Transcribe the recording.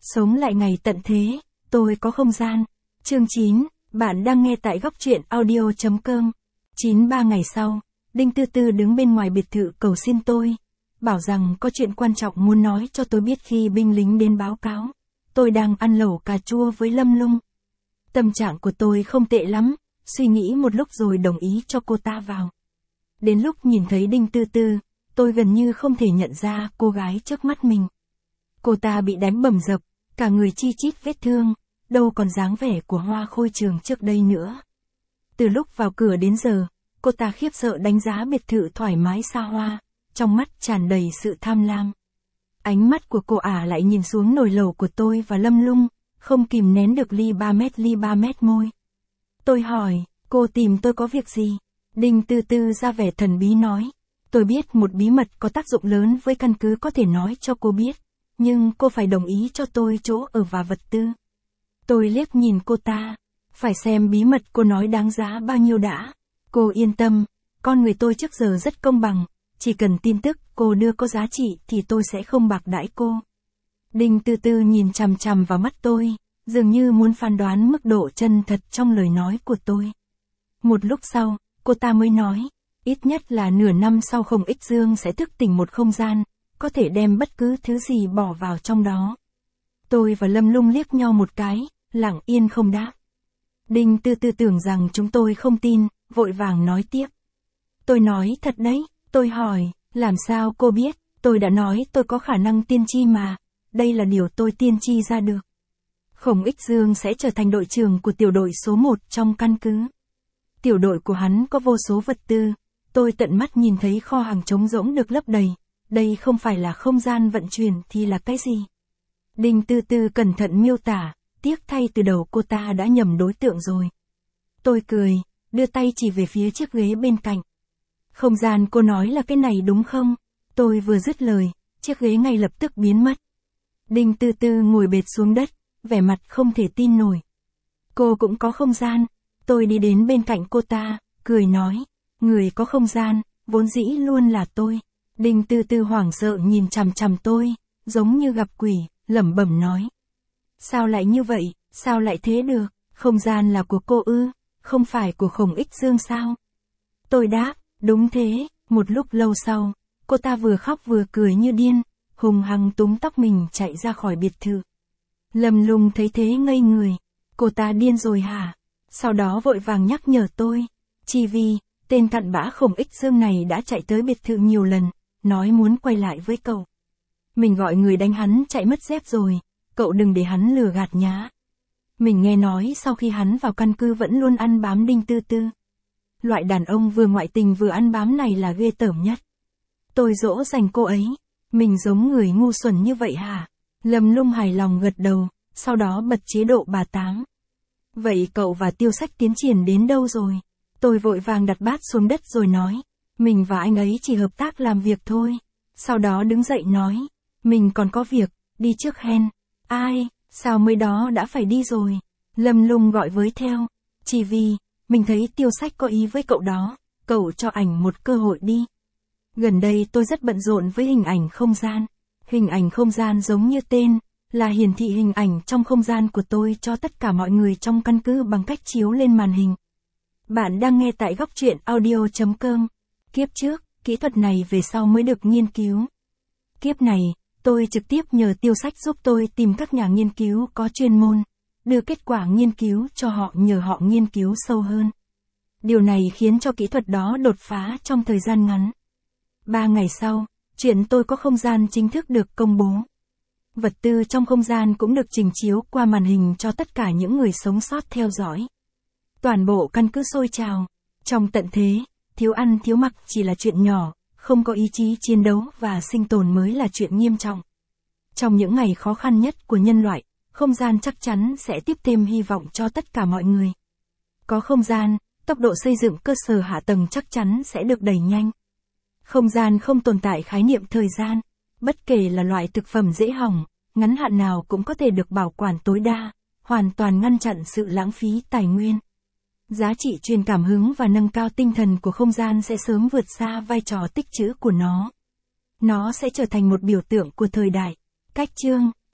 Sống lại ngày tận thế, tôi có không gian. Chương 9, bạn đang nghe tại góc truyện audio.com. 93 ngày sau, Đinh Tư Tư đứng bên ngoài biệt thự cầu xin tôi. Bảo rằng có chuyện quan trọng muốn nói cho tôi biết khi binh lính đến báo cáo. Tôi đang ăn lẩu cà chua với Lâm Lung. Tâm trạng của tôi không tệ lắm, suy nghĩ một lúc rồi đồng ý cho cô ta vào. Đến lúc nhìn thấy Đinh Tư Tư, tôi gần như không thể nhận ra cô gái trước mắt mình. Cô ta bị đánh bầm dập, cả người chi chít vết thương, đâu còn dáng vẻ của Hoa Khôi Trường trước đây nữa. Từ lúc vào cửa đến giờ, cô ta khiếp sợ đánh giá biệt thự thoải mái xa hoa, trong mắt tràn đầy sự tham lam. Ánh mắt của cô ả lại nhìn xuống nồi lẩu của tôi và Lâm Lung, không kìm nén được ly 3 mét môi. Tôi hỏi, cô tìm tôi có việc gì? Đinh Tư Tư ra vẻ thần bí nói, tôi biết một bí mật có tác dụng lớn với căn cứ có thể nói cho cô biết, nhưng cô phải đồng ý cho tôi chỗ ở và vật tư. Tôi liếc nhìn cô ta, phải xem bí mật cô nói đáng giá bao nhiêu đã. Cô yên tâm, con người tôi trước giờ rất công bằng, chỉ cần tin tức cô đưa có giá trị thì tôi sẽ không bạc đãi cô. Đinh Tư Tư nhìn chằm chằm vào mắt tôi, dường như muốn phán đoán mức độ chân thật trong lời nói của tôi. Một lúc sau, cô ta mới nói, ít nhất là nửa năm sau Không Ích Dương sẽ thức tỉnh một không gian, có thể đem bất cứ thứ gì bỏ vào trong đó. Tôi và Lâm Lung liếc nhau một cái, lặng yên không đáp. Đinh Tư Tư tưởng rằng chúng tôi không tin, vội vàng nói tiếp. Tôi nói thật đấy, tôi hỏi, làm sao cô biết, tôi đã nói tôi có khả năng tiên tri mà, đây là điều tôi tiên tri ra được. Không Ích Dương sẽ trở thành đội trưởng của tiểu đội số 1 trong căn cứ. Tiểu đội của hắn có vô số vật tư, tôi tận mắt nhìn thấy kho hàng trống rỗng được lấp đầy, đây không phải là không gian vận chuyển thì là cái gì? Đinh Tư Tư cẩn thận miêu tả, tiếc thay từ đầu cô ta đã nhầm đối tượng rồi. Tôi cười, đưa tay chỉ về phía chiếc ghế bên cạnh. Không gian cô nói là cái này đúng không? Tôi vừa dứt lời, chiếc ghế ngay lập tức biến mất. Đinh Tư Tư ngồi bệt xuống đất, vẻ mặt không thể tin nổi. Cô cũng có không gian. Tôi đi đến bên cạnh cô ta, cười nói, người có không gian, vốn dĩ luôn là tôi. Đinh Tư Tư hoảng sợ nhìn chằm chằm tôi, giống như gặp quỷ, lẩm bẩm nói. Sao lại như vậy, sao lại thế được, không gian là của cô ư, không phải của Không Ích Dương sao? Tôi đáp, đúng thế, một lúc lâu sau, cô ta vừa khóc vừa cười như điên, hùng hăng túm tóc mình chạy ra khỏi biệt thự. Lâm Lung thấy thế ngây người, cô ta điên rồi hả? Sau đó vội vàng nhắc nhở tôi, chỉ vì, tên cặn bã Không Ích Dương này đã chạy tới biệt thự nhiều lần, nói muốn quay lại với cậu. Mình gọi người đánh hắn chạy mất dép rồi, cậu đừng để hắn lừa gạt nhá. Mình nghe nói sau khi hắn vào căn cứ vẫn luôn ăn bám Đinh Tư Tư. Loại đàn ông vừa ngoại tình vừa ăn bám này là ghê tởm nhất. Tôi dỗ dành cô ấy, mình giống người ngu xuẩn như vậy hả? Lâm Lung hài lòng gật đầu, sau đó bật chế độ bà Tám. Vậy cậu và Tiêu Sách tiến triển đến đâu rồi? Tôi vội vàng đặt bát xuống đất rồi nói, mình và anh ấy chỉ hợp tác làm việc thôi. Sau đó đứng dậy nói, mình còn có việc, đi trước hen. Ai, sao mới đó đã phải đi rồi? Lâm Lung gọi với theo, chỉ vì, mình thấy Tiêu Sách có ý với cậu đó, cậu cho ảnh một cơ hội đi. Gần đây tôi rất bận rộn với hình ảnh không gian. Hình ảnh không gian giống như tên, là hiển thị hình ảnh trong không gian của tôi cho tất cả mọi người trong căn cứ bằng cách chiếu lên màn hình. Bạn đang nghe tại góc truyện audio.com. Kiếp trước, kỹ thuật này về sau mới được nghiên cứu. Kiếp này, tôi trực tiếp nhờ Tiêu Sách giúp tôi tìm các nhà nghiên cứu có chuyên môn, đưa kết quả nghiên cứu cho họ nhờ họ nghiên cứu sâu hơn. Điều này khiến cho kỹ thuật đó đột phá trong thời gian ngắn. 3 ngày sau, chuyện tôi có không gian chính thức được công bố. Vật tư trong không gian cũng được trình chiếu qua màn hình cho tất cả những người sống sót theo dõi. Toàn bộ căn cứ sôi trào. Trong tận thế, thiếu ăn thiếu mặc chỉ là chuyện nhỏ, không có ý chí chiến đấu và sinh tồn mới là chuyện nghiêm trọng. Trong những ngày khó khăn nhất của nhân loại, không gian chắc chắn sẽ tiếp thêm hy vọng cho tất cả mọi người. Có không gian, tốc độ xây dựng cơ sở hạ tầng chắc chắn sẽ được đẩy nhanh. Không gian không tồn tại khái niệm thời gian, bất kể là loại thực phẩm dễ hỏng, ngắn hạn nào cũng có thể được bảo quản tối đa, hoàn toàn ngăn chặn sự lãng phí tài nguyên. Giá trị truyền cảm hứng và nâng cao tinh thần của không gian sẽ sớm vượt xa vai trò tích trữ của nó. Nó sẽ trở thành một biểu tượng của thời đại. Cách chương